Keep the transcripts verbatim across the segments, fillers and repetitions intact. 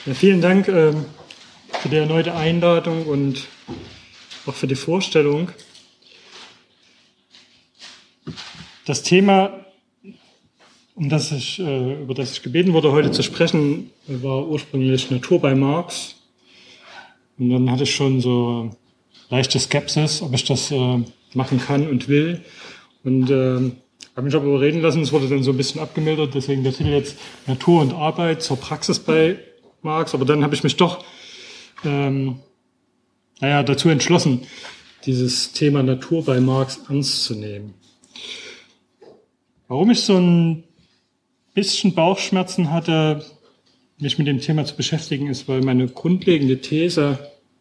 Ja, vielen Dank ähm, für die erneute Einladung und auch für die Vorstellung. Das Thema, um das ich, äh, über das ich gebeten wurde, heute zu sprechen, war ursprünglich Natur bei Marx. Und dann hatte ich schon so leichte Skepsis, ob ich das äh, machen kann und will. Und äh, habe mich aber überreden lassen, es wurde dann so ein bisschen abgemildert, deswegen der Titel jetzt Natur und Arbeit zur Praxis bei Marx. Aber dann habe ich mich doch ähm, naja, dazu entschlossen, dieses Thema Natur bei Marx ernst zu nehmen. Warum ich so ein bisschen Bauchschmerzen hatte, mich mit dem Thema zu beschäftigen, ist, weil meine grundlegende These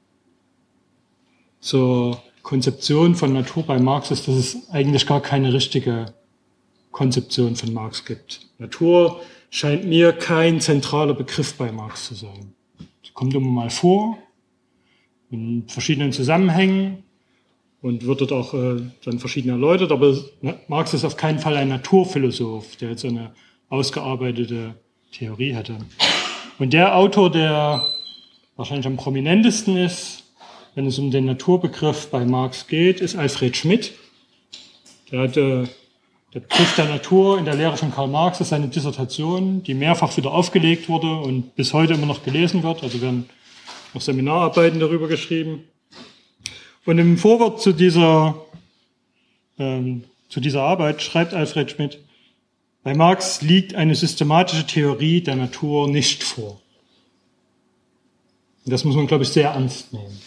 zur Konzeption von Natur bei Marx ist, dass es eigentlich gar keine richtige Konzeption von Marx gibt. Natur scheint mir kein zentraler Begriff bei Marx zu sein. Sie kommt immer mal vor, in verschiedenen Zusammenhängen und wird dort auch äh, dann verschieden erläutert, aber ne, Marx ist auf keinen Fall ein Naturphilosoph, der jetzt eine ausgearbeitete Theorie hätte. Und der Autor, der wahrscheinlich am prominentesten ist, wenn es um den Naturbegriff bei Marx geht, ist Alfred Schmidt. Der hatte der Begriff der Natur in der Lehre von Karl Marx ist seine Dissertation, die mehrfach wieder aufgelegt wurde und bis heute immer noch gelesen wird. Also werden auch Seminararbeiten darüber geschrieben. Und im Vorwort zu dieser, ähm, zu dieser Arbeit schreibt Alfred Schmidt, bei Marx liegt eine systematische Theorie der Natur nicht vor. Und das muss man, glaube ich, sehr ernst nehmen.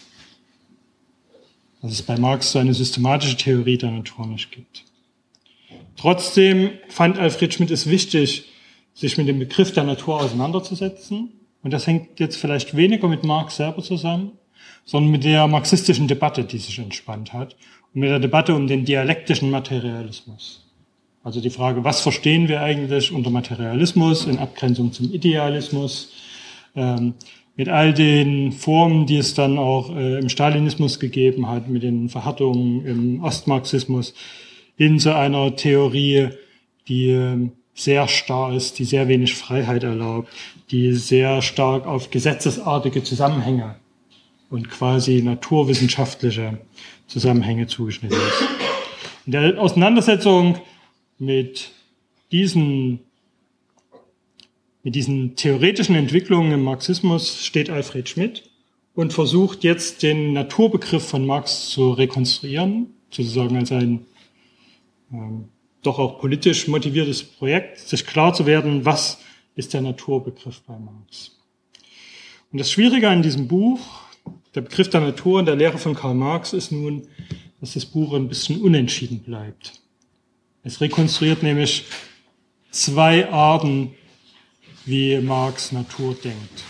Dass es bei Marx so eine systematische Theorie der Natur nicht gibt. Trotzdem fand Alfred Schmidt es wichtig, sich mit dem Begriff der Natur auseinanderzusetzen. Und das hängt jetzt vielleicht weniger mit Marx selber zusammen, sondern mit der marxistischen Debatte, die sich entspannt hat. Und mit der Debatte um den dialektischen Materialismus. Also die Frage, was verstehen wir eigentlich unter Materialismus in Abgrenzung zum Idealismus? Ähm, mit all den Formen, die es dann auch äh, im Stalinismus gegeben hat, mit den Verhärtungen im Ostmarxismus, hin zu einer Theorie, die äh, sehr starr ist, die sehr wenig Freiheit erlaubt, die sehr stark auf gesetzesartige Zusammenhänge und quasi naturwissenschaftliche Zusammenhänge zugeschnitten ist. In der Auseinandersetzung mit diesen, mit diesen theoretischen Entwicklungen im Marxismus steht Alfred Schmidt und versucht jetzt den Naturbegriff von Marx zu rekonstruieren, sozusagen als ein ähm, doch auch politisch motiviertes Projekt, sich klar zu werden, was ist der Naturbegriff bei Marx. Und das Schwierige an diesem Buch, der Begriff der Natur in der Lehre von Karl Marx, ist nun, dass das Buch ein bisschen unentschieden bleibt. Es rekonstruiert nämlich zwei Arten, wie Marx Natur denkt.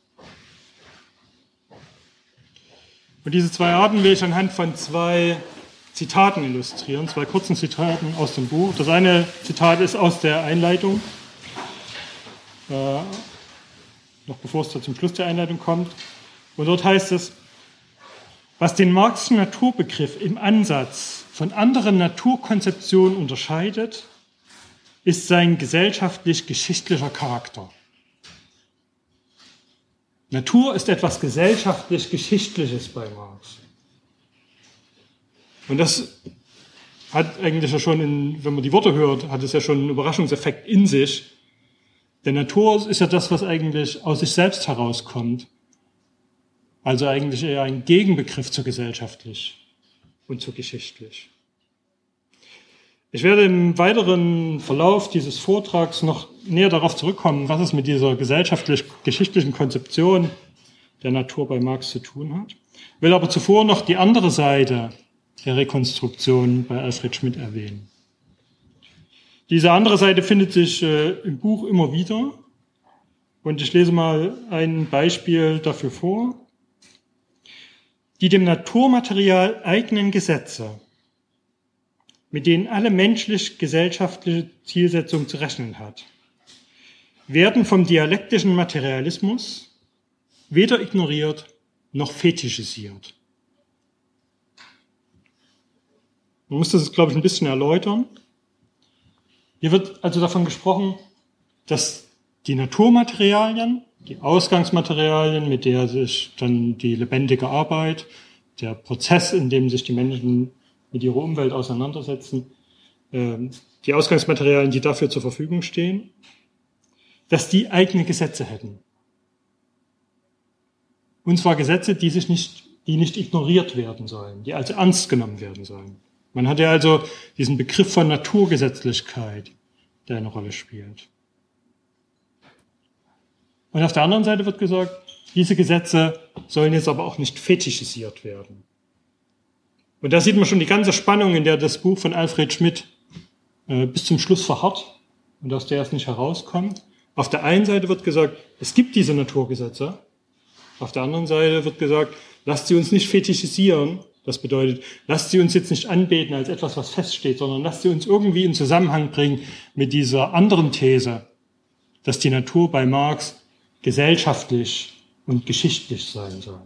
Und diese zwei Arten will ich anhand von zwei Zitaten illustrieren, zwei kurzen Zitaten aus dem Buch. Das eine Zitat ist aus der Einleitung, äh, noch bevor es da zum Schluss der Einleitung kommt. Und dort heißt es, was den Marxischen Naturbegriff im Ansatz von anderen Naturkonzeptionen unterscheidet, ist sein gesellschaftlich-geschichtlicher Charakter. Natur ist etwas gesellschaftlich-geschichtliches bei Marx. Und das hat eigentlich ja schon, in, wenn man die Worte hört, hat es ja schon einen Überraschungseffekt in sich. Denn Natur ist ja das, was eigentlich aus sich selbst herauskommt. Also eigentlich eher ein Gegenbegriff zu gesellschaftlich und zu geschichtlich. Ich werde im weiteren Verlauf dieses Vortrags noch näher darauf zurückkommen, was es mit dieser gesellschaftlich-geschichtlichen Konzeption der Natur bei Marx zu tun hat. Ich will aber zuvor noch die andere Seite der Rekonstruktion bei Alfred Schmidt erwähnen. Diese andere Seite findet sich äh, im Buch immer wieder. Und ich lese mal ein Beispiel dafür vor. Die dem Naturmaterial eigenen Gesetze, mit denen alle menschlich-gesellschaftliche Zielsetzung zu rechnen hat, werden vom dialektischen Materialismus weder ignoriert noch fetischisiert. Man muss das, glaube ich, ein bisschen erläutern. Hier wird also davon gesprochen, dass die Naturmaterialien, die Ausgangsmaterialien, mit der sich dann die lebendige Arbeit, der Prozess, in dem sich die Menschen mit ihrer Umwelt auseinandersetzen, die Ausgangsmaterialien, die dafür zur Verfügung stehen, dass die eigene Gesetze hätten. Und zwar Gesetze, die sich nicht, die nicht ignoriert werden sollen, die also ernst genommen werden sollen. Man hat ja also diesen Begriff von Naturgesetzlichkeit, der eine Rolle spielt. Und auf der anderen Seite wird gesagt, diese Gesetze sollen jetzt aber auch nicht fetischisiert werden. Und da sieht man schon die ganze Spannung, in der das Buch von Alfred Schmidt äh, bis zum Schluss verharrt und aus der es nicht herauskommt. Auf der einen Seite wird gesagt, es gibt diese Naturgesetze. Auf der anderen Seite wird gesagt, lasst sie uns nicht fetischisieren. Das bedeutet, lasst sie uns jetzt nicht anbeten als etwas, was feststeht, sondern lasst sie uns irgendwie in Zusammenhang bringen mit dieser anderen These, dass die Natur bei Marx gesellschaftlich und geschichtlich sein soll.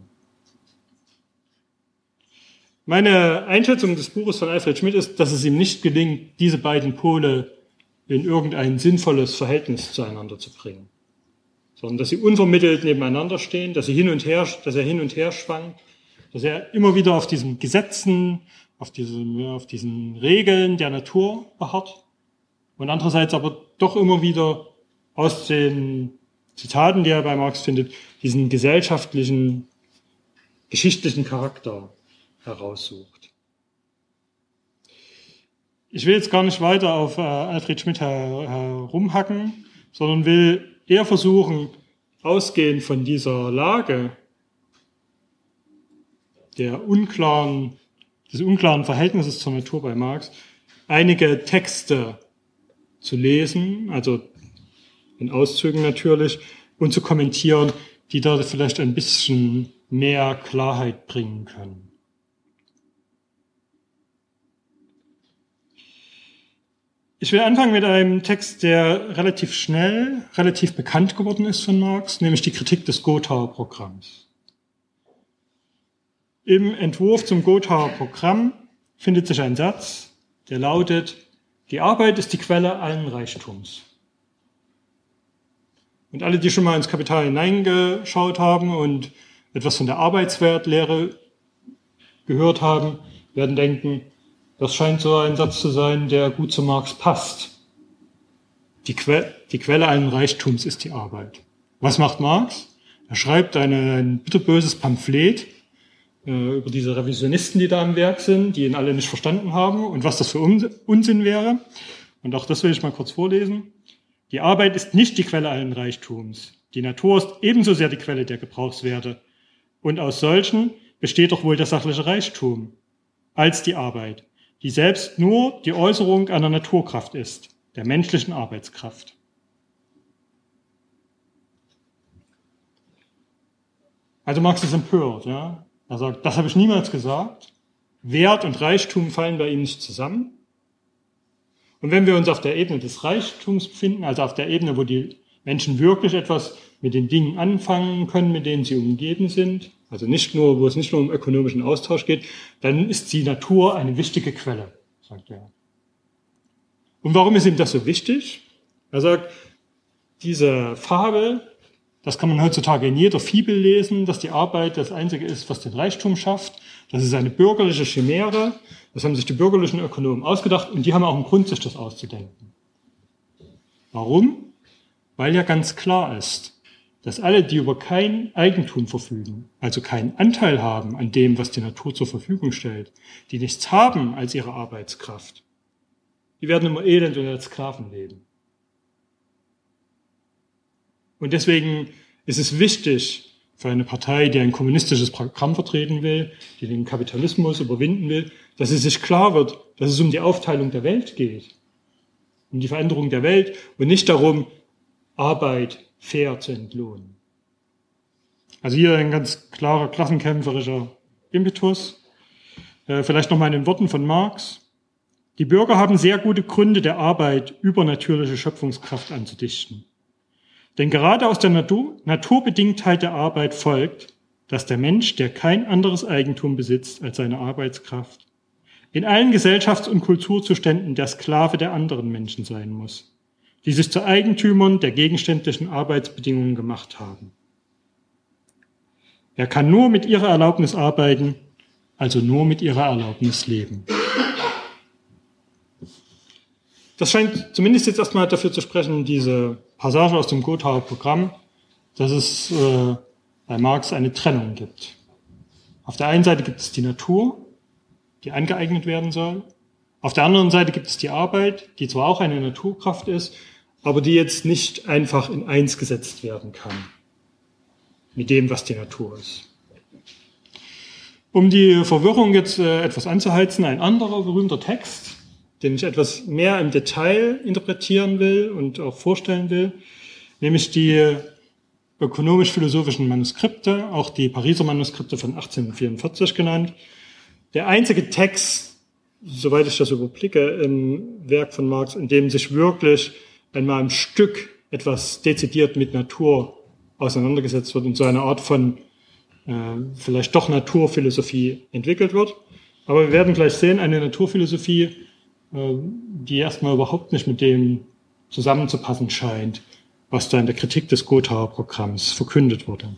Meine Einschätzung des Buches von Alfred Schmidt ist, dass es ihm nicht gelingt, diese beiden Pole in irgendein sinnvolles Verhältnis zueinander zu bringen, sondern dass sie unvermittelt nebeneinander stehen, dass sie hin und her, dass er hin und her schwankt, dass er immer wieder auf diesen Gesetzen, auf diesen, auf diesen Regeln der Natur beharrt und andererseits aber doch immer wieder aus den Zitaten, die er bei Marx findet, diesen gesellschaftlichen, geschichtlichen Charakter heraussucht. Ich will jetzt gar nicht weiter auf äh, Alfred Schmidt her, herumhacken, sondern will eher versuchen, ausgehend von dieser Lage der unklaren, des unklaren Verhältnisses zur Natur bei Marx, einige Texte zu lesen, also in Auszügen natürlich, und zu kommentieren, die da vielleicht ein bisschen mehr Klarheit bringen können. Ich will anfangen mit einem Text, der relativ schnell, relativ bekannt geworden ist von Marx, nämlich die Kritik des Gothauer Programms. Im Entwurf zum Gothauer Programm findet sich ein Satz, der lautet: Die Arbeit ist die Quelle allen Reichtums. Und alle, die schon mal ins Kapital hineingeschaut haben und etwas von der Arbeitswertlehre gehört haben, werden denken, das scheint so ein Satz zu sein, der gut zu Marx passt. Die, que- die Quelle allen Reichtums ist die Arbeit. Was macht Marx? Er schreibt eine, ein bitterböses Pamphlet äh, über diese Revisionisten, die da am Werk sind, die ihn alle nicht verstanden haben und was das für Unsinn wäre. Und auch das will ich mal kurz vorlesen. Die Arbeit ist nicht die Quelle allen Reichtums. Die Natur ist ebenso sehr die Quelle der Gebrauchswerte. Und aus solchen besteht doch wohl der sachliche Reichtum als die Arbeit, die selbst nur die Äußerung einer Naturkraft ist, der menschlichen Arbeitskraft. Also Marx ist empört, ja. Er sagt, das habe ich niemals gesagt. Wert und Reichtum fallen bei ihm nicht zusammen. Und wenn wir uns auf der Ebene des Reichtums befinden, also auf der Ebene, wo die Menschen wirklich etwas mit den Dingen anfangen können, mit denen sie umgeben sind, also nicht nur, wo es nicht nur um ökonomischen Austausch geht, dann ist die Natur eine wichtige Quelle, sagt er. Und warum ist ihm das so wichtig? Er sagt, diese Fabel, das kann man heutzutage in jeder Fibel lesen, dass die Arbeit das Einzige ist, was den Reichtum schafft. Das ist eine bürgerliche Chimäre. Das haben sich die bürgerlichen Ökonomen ausgedacht und die haben auch einen Grund, sich das auszudenken. Warum? Weil ja ganz klar ist, dass alle, die über kein Eigentum verfügen, also keinen Anteil haben an dem, was die Natur zur Verfügung stellt, die nichts haben als ihre Arbeitskraft, die werden immer elend und als Sklaven leben. Und deswegen ist es wichtig für eine Partei, die ein kommunistisches Programm vertreten will, die den Kapitalismus überwinden will, dass es sich klar wird, dass es um die Aufteilung der Welt geht, um die Veränderung der Welt und nicht darum, Arbeit fair zu entlohnen. Also hier ein ganz klarer klassenkämpferischer Impetus. Äh, vielleicht nochmal in den Worten von Marx. Die Bürger haben sehr gute Gründe, der Arbeit übernatürliche Schöpfungskraft anzudichten. Denn gerade aus der Natur, Naturbedingtheit der Arbeit folgt, dass der Mensch, der kein anderes Eigentum besitzt als seine Arbeitskraft, in allen Gesellschafts- und Kulturzuständen der Sklave der anderen Menschen sein muss. die sich zu Eigentümern der gegenständlichen Arbeitsbedingungen gemacht haben. Er kann nur mit ihrer Erlaubnis arbeiten, also nur mit ihrer Erlaubnis leben. Das scheint zumindest jetzt erstmal dafür zu sprechen, diese Passage aus dem Gothauer Programm, dass es äh, bei Marx eine Trennung gibt. Auf der einen Seite gibt es die Natur, die angeeignet werden soll. Auf der anderen Seite gibt es die Arbeit, die zwar auch eine Naturkraft ist, aber die jetzt nicht einfach in eins gesetzt werden kann mit dem, was die Natur ist. Um die Verwirrung jetzt äh, etwas anzuheizen, ein anderer berühmter Text, den ich etwas mehr im Detail interpretieren will und auch vorstellen will, nämlich die ökonomisch-philosophischen Manuskripte, auch die Pariser Manuskripte von achtzehnhundertvierundvierzig genannt. Der einzige Text, soweit ich das überblicke, im Werk von Marx, in dem sich wirklich einmal im Stück etwas dezidiert mit Natur auseinandergesetzt wird und so eine Art von äh, vielleicht doch Naturphilosophie entwickelt wird. Aber wir werden gleich sehen, eine Naturphilosophie, äh, die erstmal überhaupt nicht mit dem zusammenzupassen scheint, was da in der Kritik des Gothauer Programms verkündet wurde.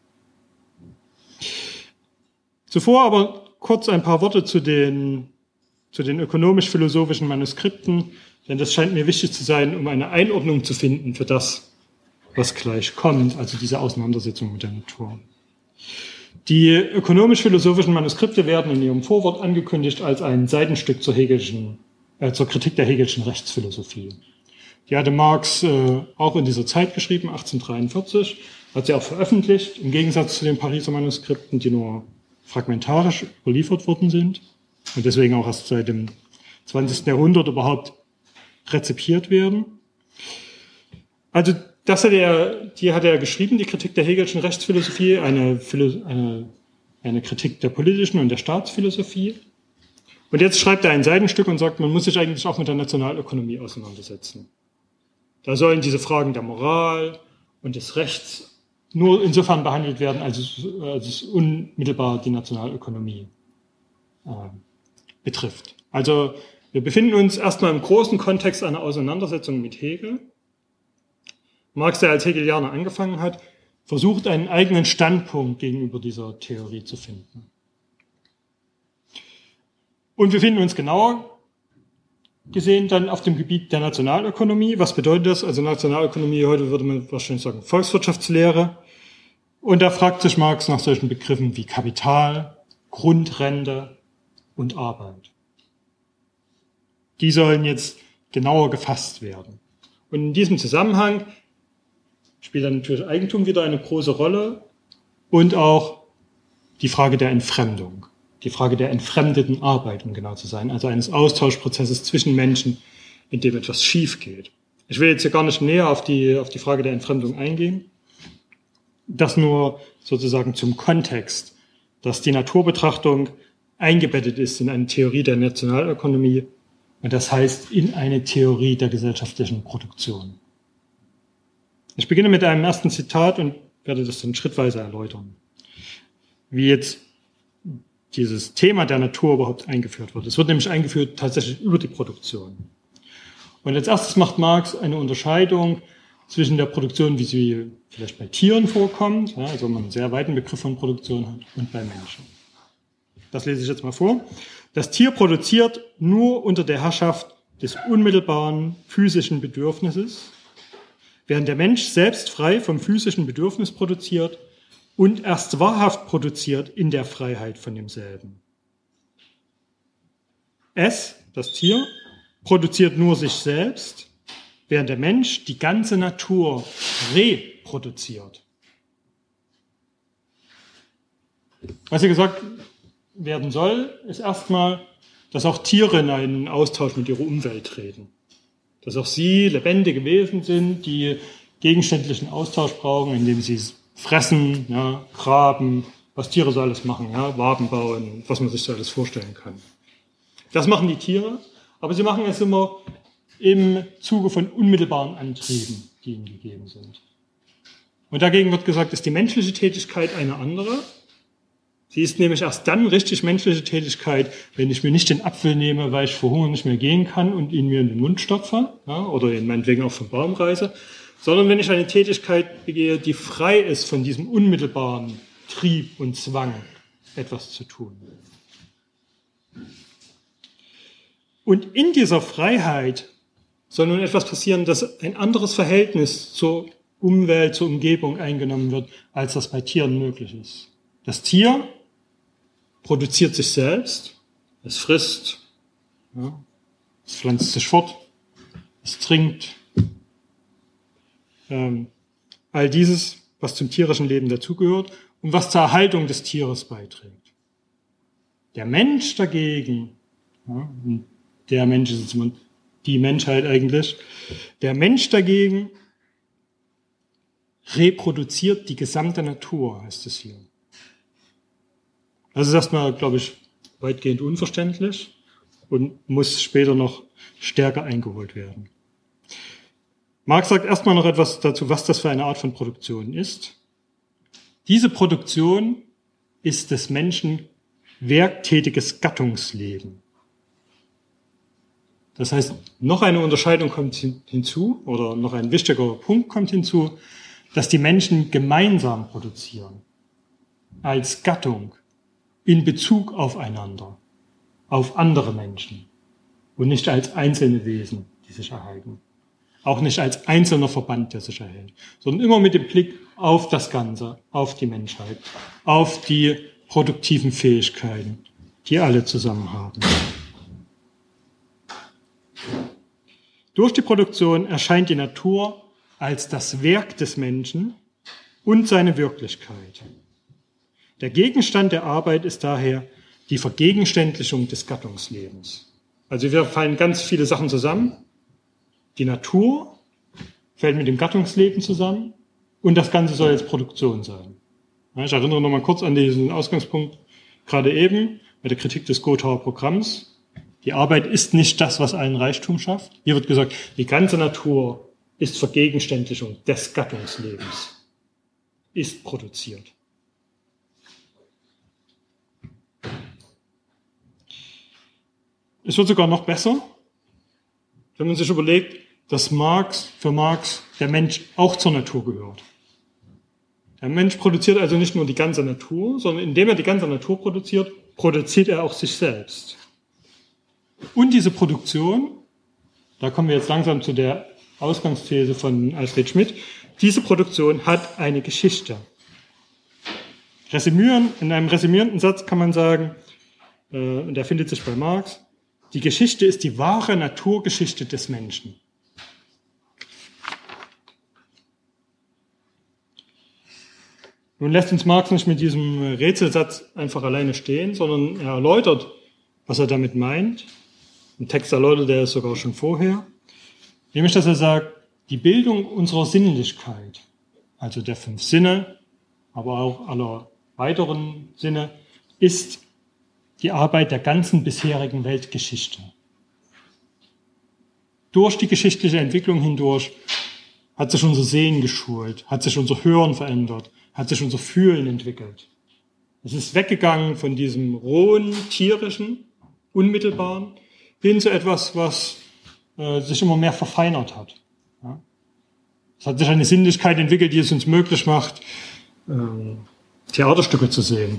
Zuvor aber kurz ein paar Worte zu den, zu den ökonomisch-philosophischen Manuskripten, denn das scheint mir wichtig zu sein, um eine Einordnung zu finden für das, was gleich kommt, also diese Auseinandersetzung mit der Natur. Die ökonomisch-philosophischen Manuskripte werden in ihrem Vorwort angekündigt als ein Seitenstück zur, Hegelschen, äh, zur Kritik der Hegelschen Rechtsphilosophie. Die hatte Marx äh, auch in dieser Zeit geschrieben, achtzehnhundertdreiundvierzig, hat sie auch veröffentlicht, im Gegensatz zu den Pariser Manuskripten, die nur fragmentarisch überliefert worden sind und deswegen auch erst seit dem zwanzigsten Jahrhundert überhaupt rezipiert werden. Also das hat er, die hat er geschrieben, die Kritik der Hegelschen Rechtsphilosophie, eine, eine, eine Kritik der politischen und der Staatsphilosophie. Und jetzt schreibt er ein Seitenstück und sagt, man muss sich eigentlich auch mit der Nationalökonomie auseinandersetzen. Da sollen diese Fragen der Moral und des Rechts nur insofern behandelt werden, als es, als es unmittelbar die Nationalökonomie äh, betrifft. Also wir befinden uns erstmal im großen Kontext einer Auseinandersetzung mit Hegel. Marx, der als Hegelianer angefangen hat, versucht einen eigenen Standpunkt gegenüber dieser Theorie zu finden. Und wir finden uns genauer gesehen dann auf dem Gebiet der Nationalökonomie. Was bedeutet das? Also Nationalökonomie, heute würde man wahrscheinlich sagen Volkswirtschaftslehre. Und da fragt sich Marx nach solchen Begriffen wie Kapital, Grundrente und Arbeit. Die sollen jetzt genauer gefasst werden. Und in diesem Zusammenhang spielt dann natürlich Eigentum wieder eine große Rolle und auch die Frage der Entfremdung, die Frage der entfremdeten Arbeit, um genau zu sein, also eines Austauschprozesses zwischen Menschen, in dem etwas schief geht. Ich will jetzt hier gar nicht näher auf die, auf die Frage der Entfremdung eingehen. Das nur sozusagen zum Kontext, dass die Naturbetrachtung eingebettet ist in eine Theorie der Nationalökonomie und das heißt in eine Theorie der gesellschaftlichen Produktion. Ich beginne mit einem ersten Zitat und werde das dann schrittweise erläutern, wie jetzt dieses Thema der Natur überhaupt eingeführt wird. Es wird nämlich eingeführt tatsächlich über die Produktion. Und als erstes macht Marx eine Unterscheidung zwischen der Produktion, wie sie vielleicht bei Tieren vorkommt, ja, also man einen sehr weiten Begriff von Produktion hat, und bei Menschen. Das lese ich jetzt mal vor. Das Tier produziert nur unter der Herrschaft des unmittelbaren physischen Bedürfnisses, während der Mensch selbst frei vom physischen Bedürfnis produziert und erst wahrhaft produziert in der Freiheit von demselben. Es, das Tier, produziert nur sich selbst, während der Mensch die ganze Natur reproduziert. Was hier gesagt werden soll, ist erstmal, dass auch Tiere in einen Austausch mit ihrer Umwelt treten. Dass auch sie lebendige Wesen sind, die gegenständlichen Austausch brauchen, indem sie fressen, ja, graben, was Tiere so alles machen, ja, Waben bauen, was man sich so alles vorstellen kann. Das machen die Tiere, aber sie machen es immer im Zuge von unmittelbaren Antrieben, die ihnen gegeben sind. Und dagegen wird gesagt, ist die menschliche Tätigkeit eine andere. Sie ist nämlich erst dann richtig menschliche Tätigkeit, wenn ich mir nicht den Apfel nehme, weil ich vor Hunger nicht mehr gehen kann und ihn mir in den Mund stopfe, ja, oder ihn meinetwegen auch vom Baum reiße, sondern wenn ich eine Tätigkeit begehe, die frei ist von diesem unmittelbaren Trieb und Zwang, etwas zu tun. Und in dieser Freiheit soll nun etwas passieren, dass ein anderes Verhältnis zur Umwelt, zur Umgebung eingenommen wird, als das bei Tieren möglich ist. Das Tier produziert sich selbst, es frisst, ja, es pflanzt sich fort, es trinkt. Ähm, all dieses, was zum tierischen Leben dazugehört und was zur Erhaltung des Tieres beiträgt. Der Mensch dagegen, ja, der Mensch ist jetzt immer die Menschheit eigentlich, der Mensch dagegen reproduziert die gesamte Natur, heißt es hier. Das ist erstmal, glaube ich, weitgehend unverständlich und muss später noch stärker eingeholt werden. Marx sagt erstmal noch etwas dazu, was das für eine Art von Produktion ist. Diese Produktion ist des Menschen werktätiges Gattungsleben. Das heißt, noch eine Unterscheidung kommt hinzu, oder noch ein wichtiger Punkt kommt hinzu, dass die Menschen gemeinsam produzieren, als Gattung, in Bezug aufeinander, auf andere Menschen und nicht als einzelne Wesen, die sich erhalten. Auch nicht als einzelner Verband, der sich erhält, sondern immer mit dem Blick auf das Ganze, auf die Menschheit, auf die produktiven Fähigkeiten, die alle zusammen haben. Durch die Produktion erscheint die Natur als das Werk des Menschen und seine Wirklichkeit. Der Gegenstand der Arbeit ist daher die Vergegenständlichung des Gattungslebens. Also wir fallen ganz viele Sachen zusammen. Die Natur fällt mit dem Gattungsleben zusammen und das Ganze soll jetzt Produktion sein. Ich erinnere noch mal kurz an diesen Ausgangspunkt gerade eben bei der Kritik des Gothauer Programms. Die Arbeit ist nicht das, was allen Reichtum schafft. Hier wird gesagt, die ganze Natur ist Vergegenständlichung des Gattungslebens, ist produziert. Es wird sogar noch besser, wenn man sich überlegt, dass Marx, für Marx der Mensch auch zur Natur gehört. Der Mensch produziert also nicht nur die ganze Natur, sondern indem er die ganze Natur produziert, produziert er auch sich selbst. Und diese Produktion, da kommen wir jetzt langsam zu der Ausgangsthese von Alfred Schmidt, diese Produktion hat eine Geschichte. Resümieren, in einem resümierenden Satz kann man sagen, äh, und der findet sich bei Marx, die Geschichte ist die wahre Naturgeschichte des Menschen. Nun lässt uns Marx nicht mit diesem Rätselsatz einfach alleine stehen, sondern er erläutert, was er damit meint. Im Text erläutert er es sogar schon vorher. Nämlich, dass er sagt, die Bildung unserer Sinnlichkeit, also der fünf Sinne, aber auch aller weiteren Sinne, ist die Arbeit der ganzen bisherigen Weltgeschichte. Durch die geschichtliche Entwicklung hindurch hat sich unser Sehen geschult, hat sich unser Hören verändert, hat sich unser Fühlen entwickelt. Es ist weggegangen von diesem rohen, tierischen, unmittelbaren, hin zu etwas, was äh, sich immer mehr verfeinert hat. Ja? Es hat sich eine Sinnlichkeit entwickelt, die es uns möglich macht, äh, Theaterstücke zu sehen,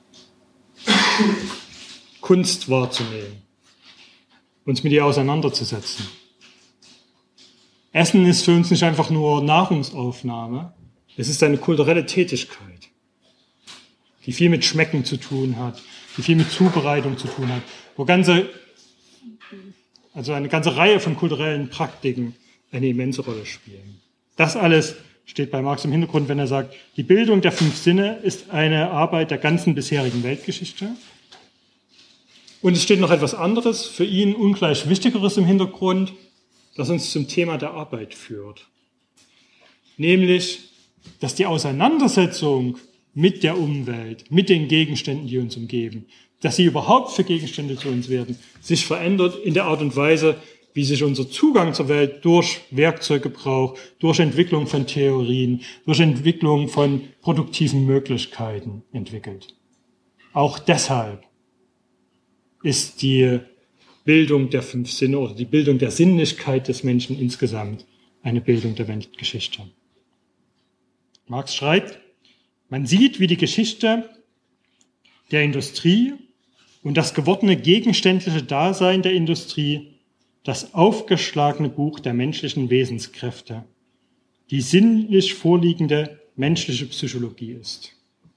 Kunst wahrzunehmen, uns mit ihr auseinanderzusetzen. Essen ist für uns nicht einfach nur Nahrungsaufnahme, es ist eine kulturelle Tätigkeit, die viel mit Schmecken zu tun hat, die viel mit Zubereitung zu tun hat, wo ganze, also eine ganze Reihe von kulturellen Praktiken eine immense Rolle spielen. Das alles steht bei Marx im Hintergrund, wenn er sagt, die Bildung der fünf Sinne ist eine Arbeit der ganzen bisherigen Weltgeschichte. Und es steht noch etwas anderes, für ihn ungleich Wichtigeres im Hintergrund, das uns zum Thema der Arbeit führt. Nämlich, dass die Auseinandersetzung mit der Umwelt, mit den Gegenständen, die uns umgeben, dass sie überhaupt für Gegenstände zu uns werden, sich verändert in der Art und Weise, wie sich unser Zugang zur Welt durch Werkzeuggebrauch, durch Entwicklung von Theorien, durch Entwicklung von produktiven Möglichkeiten entwickelt. Auch deshalb ist die Bildung der fünf Sinne oder die Bildung der Sinnlichkeit des Menschen insgesamt eine Bildung der Weltgeschichte. Marx schreibt, man sieht, wie die Geschichte der Industrie und das gewordene gegenständliche Dasein der Industrie das aufgeschlagene Buch der menschlichen Wesenskräfte, die sinnlich vorliegende menschliche Psychologie ist.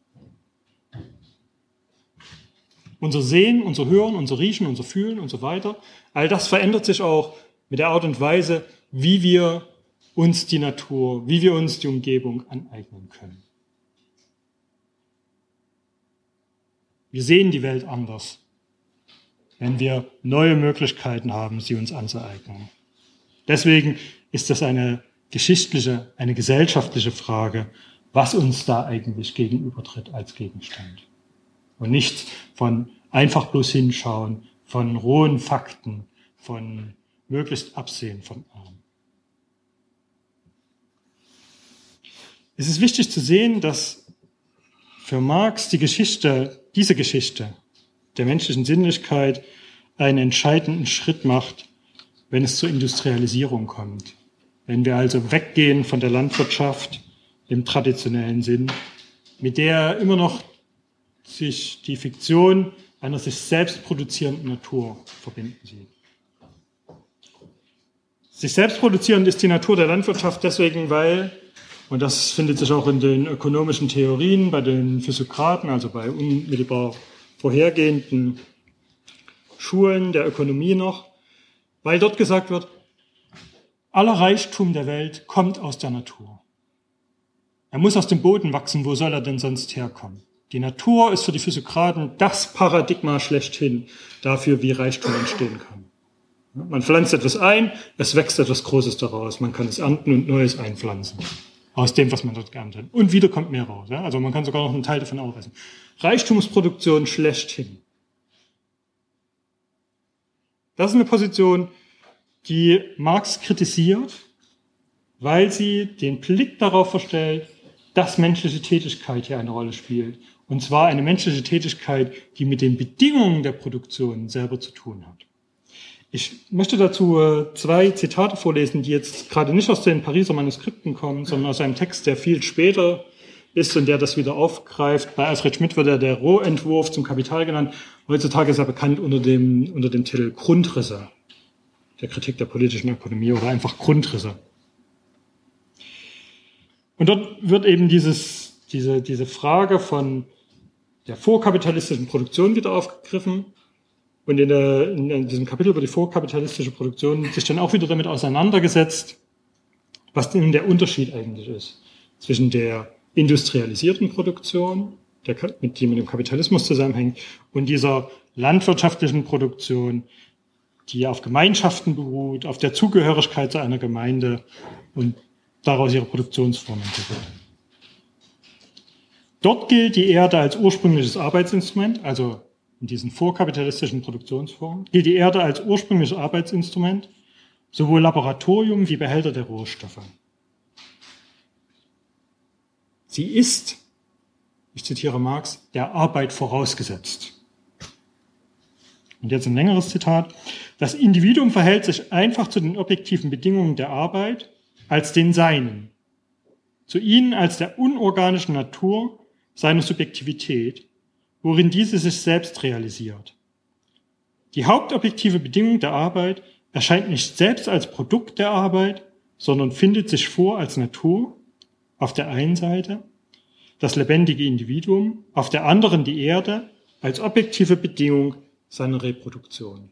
Unser Sehen, unser Hören, unser Riechen, unser Fühlen und so weiter, all das verändert sich auch mit der Art und Weise, wie wir uns die Natur, wie wir uns die Umgebung aneignen können. Wir sehen die Welt anders, wenn wir neue Möglichkeiten haben, sie uns anzueignen. Deswegen ist das eine geschichtliche, eine gesellschaftliche Frage, was uns da eigentlich gegenübertritt als Gegenstand. Und nicht von einfach bloß hinschauen, von rohen Fakten, von möglichst Absehen von allem. Es ist wichtig zu sehen, dass für Marx die Geschichte, diese Geschichte der menschlichen Sinnlichkeit einen entscheidenden Schritt macht, wenn es zur Industrialisierung kommt. Wenn wir also weggehen von der Landwirtschaft im traditionellen Sinn, mit der immer noch sich die Fiktion einer sich selbst produzierenden Natur verbinden sieht. Sich selbst produzierend ist die Natur der Landwirtschaft deswegen, weil, und das findet sich auch in den ökonomischen Theorien, bei den Physiokraten, also bei unmittelbar vorhergehenden Schulen der Ökonomie noch, weil dort gesagt wird, aller Reichtum der Welt kommt aus der Natur. Er muss aus dem Boden wachsen, wo soll er denn sonst herkommen? Die Natur ist für die Physiokraten das Paradigma schlechthin dafür, wie Reichtum entstehen kann. Man pflanzt etwas ein, es wächst etwas Großes daraus. Man kann es ernten und Neues einpflanzen. Aus dem, was man dort geerntet hat. Und wieder kommt mehr raus. Also man kann sogar noch einen Teil davon aufessen. Reichtumsproduktion schlechthin. Das ist eine Position, die Marx kritisiert, weil sie den Blick darauf verstellt, dass menschliche Tätigkeit hier eine Rolle spielt. Und zwar eine menschliche Tätigkeit, die mit den Bedingungen der Produktion selber zu tun hat. Ich möchte dazu zwei Zitate vorlesen, die jetzt gerade nicht aus den Pariser Manuskripten kommen, sondern aus einem Text, der viel später ist und der das wieder aufgreift. Bei Alfred Schmidt wird er der Rohentwurf zum Kapital genannt. Heutzutage ist er bekannt unter dem, unter dem Titel Grundrisse der Kritik der politischen Ökonomie oder einfach Grundrisse. Und dort wird eben dieses, diese, diese Frage von der vorkapitalistischen Produktion wieder aufgegriffen. Und in, der, in diesem Kapitel über die vorkapitalistische Produktion sich dann auch wieder damit auseinandergesetzt, was denn der Unterschied eigentlich ist zwischen der industrialisierten Produktion, der, mit, die mit dem Kapitalismus zusammenhängt, und dieser landwirtschaftlichen Produktion, die auf Gemeinschaften beruht, auf der Zugehörigkeit zu einer Gemeinde und daraus ihre Produktionsformen entwickelt. Dort gilt die Erde als ursprüngliches Arbeitsinstrument, also in diesen vorkapitalistischen Produktionsformen, gilt die Erde als ursprüngliches Arbeitsinstrument, sowohl Laboratorium wie Behälter der Rohstoffe. Sie ist, ich zitiere Marx, der Arbeit vorausgesetzt. Und jetzt ein längeres Zitat. Das Individuum verhält sich einfach zu den objektiven Bedingungen der Arbeit als den Seinen, zu ihnen als der unorganischen Natur seiner Subjektivität, worin diese sich selbst realisiert. Die hauptobjektive Bedingung der Arbeit erscheint nicht selbst als Produkt der Arbeit, sondern findet sich vor als Natur, auf der einen Seite, das lebendige Individuum, auf der anderen die Erde, als objektive Bedingung seiner Reproduktion.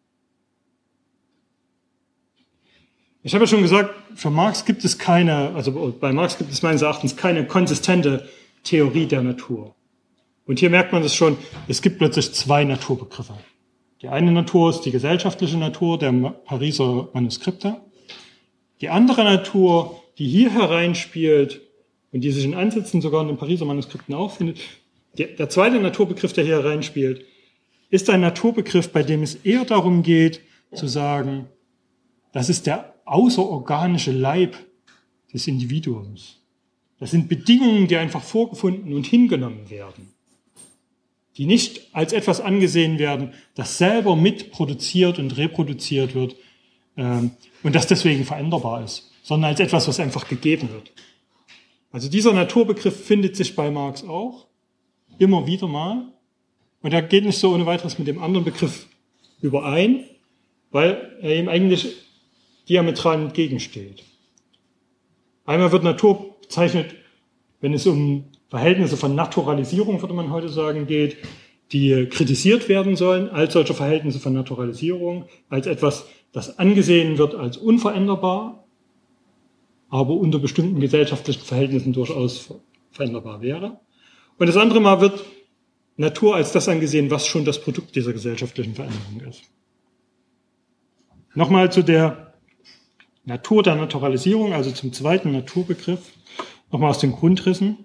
Ich habe ja schon gesagt, für Marx gibt es keine, also bei Marx gibt es meines Erachtens keine konsistente Theorie der Natur. Und hier merkt man das schon, es gibt plötzlich zwei Naturbegriffe. Die eine Natur ist die gesellschaftliche Natur der Pariser Manuskripte. Die andere Natur, die hier hereinspielt und die sich in Ansätzen sogar in den Pariser Manuskripten auch findet, der zweite Naturbegriff, der hier hereinspielt, ist ein Naturbegriff, bei dem es eher darum geht, zu sagen, das ist der außerorganische Leib des Individuums. Das sind Bedingungen, die einfach vorgefunden und hingenommen werden. die nicht als etwas angesehen werden, das selber mitproduziert und reproduziert wird ähm, und das deswegen veränderbar ist, sondern als etwas, was einfach gegeben wird. Also dieser Naturbegriff findet sich bei Marx auch, immer wieder mal. Und er geht nicht so ohne weiteres mit dem anderen Begriff überein, weil er ihm eigentlich diametral entgegensteht. Einmal wird Natur bezeichnet, wenn es um Verhältnisse von Naturalisierung, würde man heute sagen, geht, die kritisiert werden sollen, als solche Verhältnisse von Naturalisierung, als etwas, das angesehen wird als unveränderbar, aber unter bestimmten gesellschaftlichen Verhältnissen durchaus veränderbar wäre. Und das andere Mal wird Natur als das angesehen, was schon das Produkt dieser gesellschaftlichen Veränderung ist. Nochmal zu der Natur der Naturalisierung, also zum zweiten Naturbegriff, nochmal aus den Grundrissen.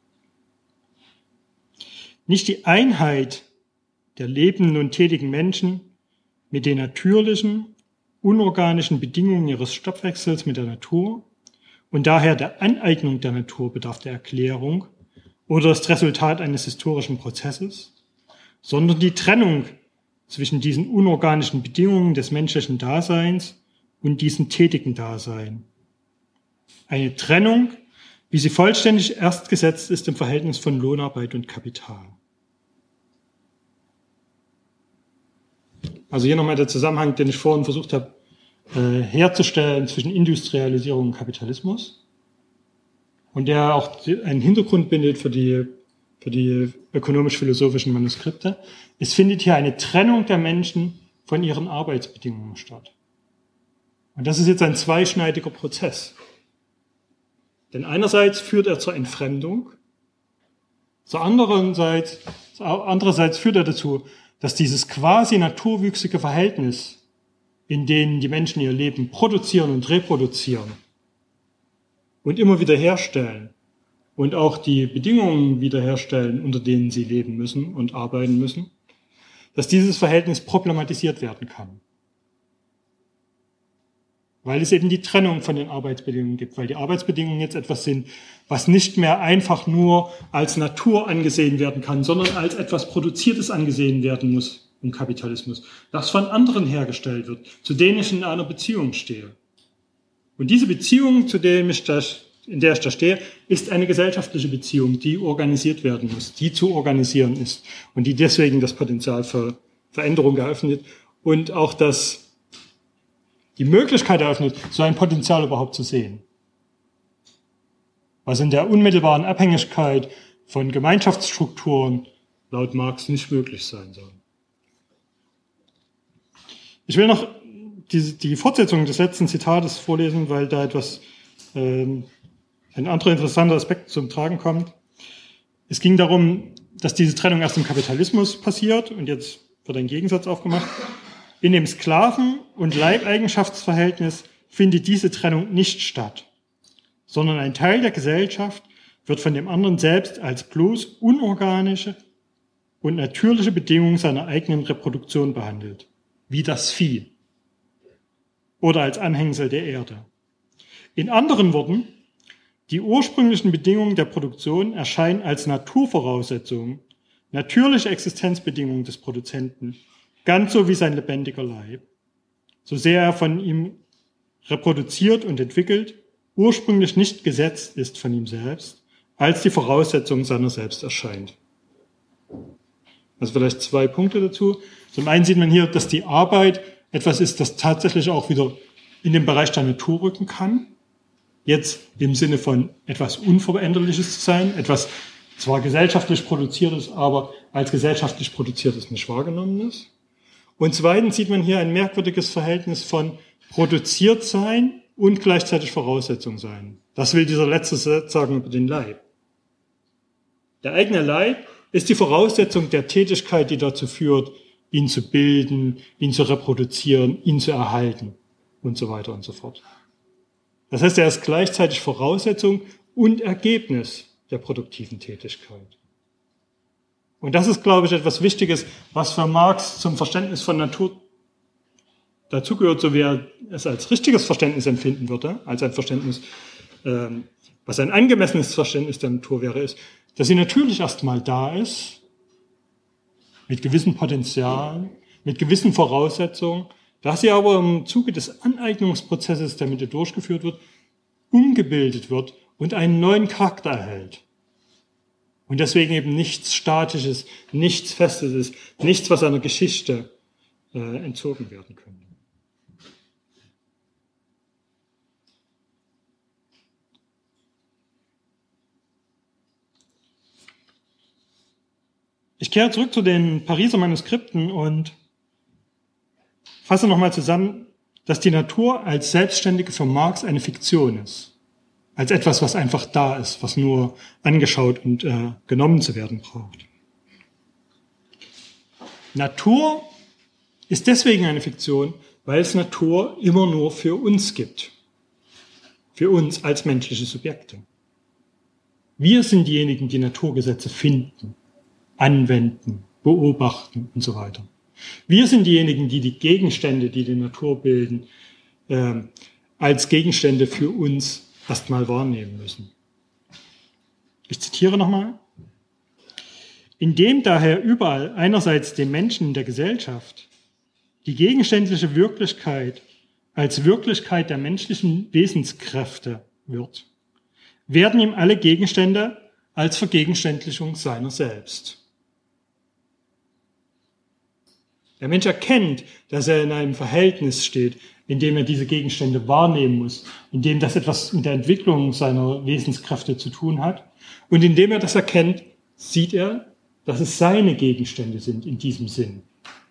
Nicht die Einheit der lebenden und tätigen Menschen mit den natürlichen, unorganischen Bedingungen ihres Stoffwechsels mit der Natur und daher der Aneignung der Natur bedarf der Erklärung oder ist Resultat eines historischen Prozesses, sondern die Trennung zwischen diesen unorganischen Bedingungen des menschlichen Daseins und diesem tätigen Dasein. Eine Trennung, wie sie vollständig erst gesetzt ist im Verhältnis von Lohnarbeit und Kapital. Also hier nochmal der Zusammenhang, den ich vorhin versucht habe äh, herzustellen zwischen Industrialisierung und Kapitalismus und der auch einen Hintergrund bildet für die, für die ökonomisch-philosophischen Manuskripte. Es findet hier eine Trennung der Menschen von ihren Arbeitsbedingungen statt. Und das ist jetzt ein zweischneidiger Prozess. Denn einerseits führt er zur Entfremdung, zur andererseits, andererseits führt er dazu, dass dieses quasi naturwüchsige Verhältnis, in dem die Menschen ihr Leben produzieren und reproduzieren und immer wieder herstellen und auch die Bedingungen wiederherstellen, unter denen sie leben müssen und arbeiten müssen, dass dieses Verhältnis problematisiert werden kann. Weil es eben die Trennung von den Arbeitsbedingungen gibt, weil die Arbeitsbedingungen jetzt etwas sind, was nicht mehr einfach nur als Natur angesehen werden kann, sondern als etwas Produziertes angesehen werden muss im Kapitalismus, das von anderen hergestellt wird, zu denen ich in einer Beziehung stehe. Und diese Beziehung, zu der ich da, in der ich da stehe, ist eine gesellschaftliche Beziehung, die organisiert werden muss, die zu organisieren ist und die deswegen das Potenzial für Veränderung eröffnet und auch das die Möglichkeit eröffnet, so ein Potenzial überhaupt zu sehen. Was in der unmittelbaren Abhängigkeit von Gemeinschaftsstrukturen laut Marx nicht möglich sein soll. Ich will noch die, die Fortsetzung des letzten Zitates vorlesen, weil da etwas, ähm, ein anderer interessanter Aspekt zum Tragen kommt. Es ging darum, dass diese Trennung erst im Kapitalismus passiert und jetzt wird ein Gegensatz aufgemacht. In dem Sklaven- und Leibeigenschaftsverhältnis findet diese Trennung nicht statt, sondern ein Teil der Gesellschaft wird von dem anderen selbst als bloß unorganische und natürliche Bedingung seiner eigenen Reproduktion behandelt, wie das Vieh oder als Anhängsel der Erde. In anderen Worten, die ursprünglichen Bedingungen der Produktion erscheinen als Naturvoraussetzungen, natürliche Existenzbedingungen des Produzenten, ganz so wie sein lebendiger Leib, so sehr er von ihm reproduziert und entwickelt, ursprünglich nicht gesetzt ist von ihm selbst, als die Voraussetzung seiner selbst erscheint. Also vielleicht zwei Punkte dazu. Zum einen sieht man hier, dass die Arbeit etwas ist, das tatsächlich auch wieder in den Bereich der Natur rücken kann. Jetzt im Sinne von etwas Unveränderliches zu sein, etwas zwar gesellschaftlich produziertes, aber als gesellschaftlich produziertes nicht wahrgenommen ist. Und zweitens sieht man hier ein merkwürdiges Verhältnis von produziert sein und gleichzeitig Voraussetzung sein. Das will dieser letzte Satz sagen über den Leib. Der eigene Leib ist die Voraussetzung der Tätigkeit, die dazu führt, ihn zu bilden, ihn zu reproduzieren, ihn zu erhalten und so weiter und so fort. Das heißt, er ist gleichzeitig Voraussetzung und Ergebnis der produktiven Tätigkeit. Und das ist, glaube ich, etwas Wichtiges, was für Marx zum Verständnis von Natur dazugehört, so wie er es als richtiges Verständnis empfinden würde, als ein Verständnis, ähm, was ein angemessenes Verständnis der Natur wäre, ist, dass sie natürlich erstmal da ist mit gewissen Potenzialen, mit gewissen Voraussetzungen, dass sie aber im Zuge des Aneignungsprozesses, der mit ihr durchgeführt wird, umgebildet wird und einen neuen Charakter erhält. Und deswegen eben nichts Statisches, nichts Festes ist, nichts, was einer Geschichte äh, entzogen werden könnte. Ich kehre zurück zu den Pariser Manuskripten und fasse nochmal zusammen, dass die Natur als Selbstständige für Marx eine Fiktion ist. Als etwas, was einfach da ist, was nur angeschaut und äh, genommen zu werden braucht. Natur ist deswegen eine Fiktion, weil es Natur immer nur für uns gibt. Für uns als menschliche Subjekte. Wir sind diejenigen, die Naturgesetze finden, anwenden, beobachten und so weiter. Wir sind diejenigen, die die Gegenstände, die die Natur bilden, äh, als Gegenstände für uns erstmal wahrnehmen müssen. Ich zitiere nochmal. Indem daher überall einerseits dem Menschen in der Gesellschaft die gegenständliche Wirklichkeit als Wirklichkeit der menschlichen Wesenskräfte wird, werden ihm alle Gegenstände als Vergegenständlichung seiner selbst. Der Mensch erkennt, dass er in einem Verhältnis steht, in dem er diese Gegenstände wahrnehmen muss, in dem das etwas mit der Entwicklung seiner Wesenskräfte zu tun hat. Und indem er das erkennt, sieht er, dass es seine Gegenstände sind in diesem Sinn.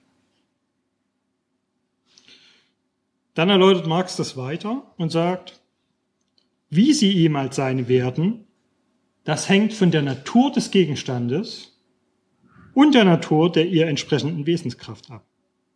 Dann erläutert Marx das weiter und sagt, wie sie ihm als seine werden, das hängt von der Natur des Gegenstandes und der Natur der ihr entsprechenden Wesenskraft ab.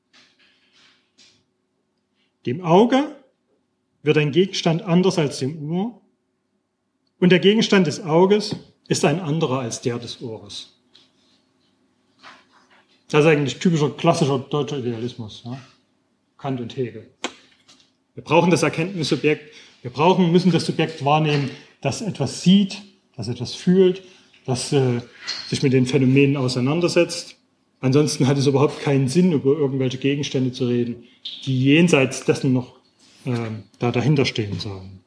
Dem Auge wird ein Gegenstand anders als dem Ohr und der Gegenstand des Auges ist ein anderer als der des Ohres. Das ist eigentlich typischer klassischer deutscher Idealismus, ja? Kant und Hegel. Wir brauchen das Erkenntnissubjekt, wir brauchen, müssen das Subjekt wahrnehmen, das etwas sieht, das etwas fühlt, das äh, sich mit den Phänomenen auseinandersetzt. Ansonsten hat es überhaupt keinen Sinn, über irgendwelche Gegenstände zu reden, die jenseits dessen noch äh, da dahinter stehen sollen.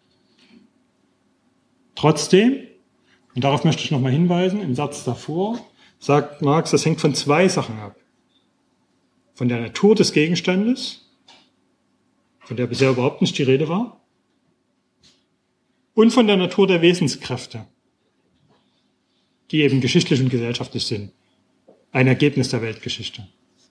Trotzdem, und darauf möchte ich nochmal hinweisen, im Satz davor sagt Marx, das hängt von zwei Sachen ab. Von der Natur des Gegenstandes, von der bisher überhaupt nicht die Rede war, und von der Natur der Wesenskräfte, die eben geschichtlich und gesellschaftlich sind. Ein Ergebnis der Weltgeschichte.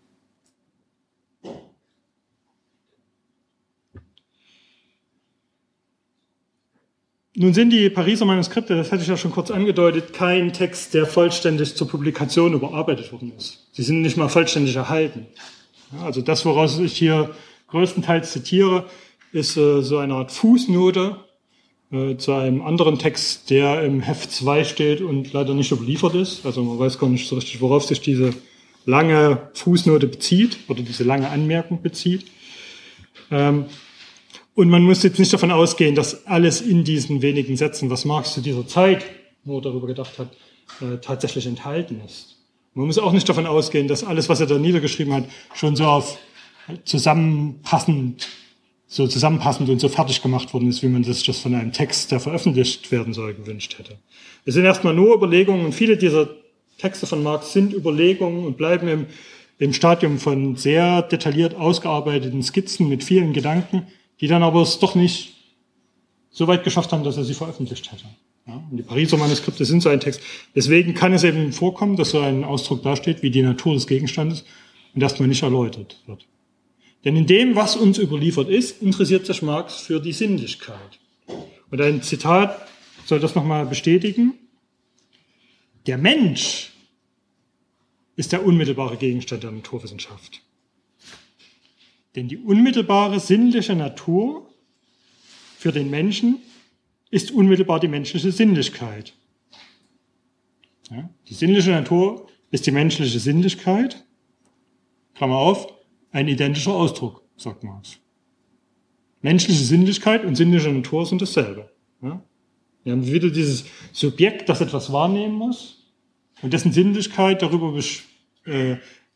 Nun sind die Pariser Manuskripte, das hatte ich ja schon kurz angedeutet, kein Text, der vollständig zur Publikation überarbeitet worden ist. Sie sind nicht mal vollständig erhalten. Ja, also das, woraus ich hier größtenteils zitiere, ist äh, so eine Art Fußnote äh, zu einem anderen Text, der im Heft zwei steht und leider nicht überliefert ist. Also man weiß gar nicht so richtig, worauf sich diese lange Fußnote bezieht oder diese lange Anmerkung bezieht. Ähm, und man muss jetzt nicht davon ausgehen, dass alles in diesen wenigen Sätzen, was Marx zu dieser Zeit nur darüber gedacht hat, äh, tatsächlich enthalten ist. Man muss auch nicht davon ausgehen, dass alles, was er da niedergeschrieben hat, schon so auf zusammenpassend, so zusammenpassend und so fertig gemacht worden ist, wie man sich das von einem Text, der veröffentlicht werden soll, gewünscht hätte. Es sind erstmal nur Überlegungen und viele dieser Texte von Marx sind Überlegungen und bleiben im, im Stadium von sehr detailliert ausgearbeiteten Skizzen mit vielen Gedanken, die dann aber es doch nicht so weit geschafft haben, dass er sie veröffentlicht hätte. Ja, und die Pariser Manuskripte sind so ein Text. Deswegen kann es eben vorkommen, dass so ein Ausdruck dasteht, wie die Natur des Gegenstandes, und erstmal nicht erläutert wird. Denn in dem, was uns überliefert ist, interessiert sich Marx für die Sinnlichkeit. Und ein Zitat soll das nochmal bestätigen. Der Mensch ist der unmittelbare Gegenstand der Naturwissenschaft. Denn die unmittelbare sinnliche Natur für den Menschen ist unmittelbar die menschliche Sinnlichkeit. Ja, die sinnliche Natur ist die menschliche Sinnlichkeit, Klammer auf, ein identischer Ausdruck, sagt Marx. Menschliche Sinnlichkeit und sinnliche Natur sind dasselbe. Ja? Wir haben wieder dieses Subjekt, das etwas wahrnehmen muss und dessen Sinnlichkeit darüber äh,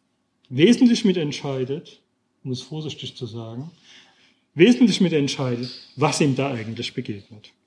wesentlich mitentscheidet, um es vorsichtig zu sagen, wesentlich mitentscheidet, was ihm da eigentlich begegnet.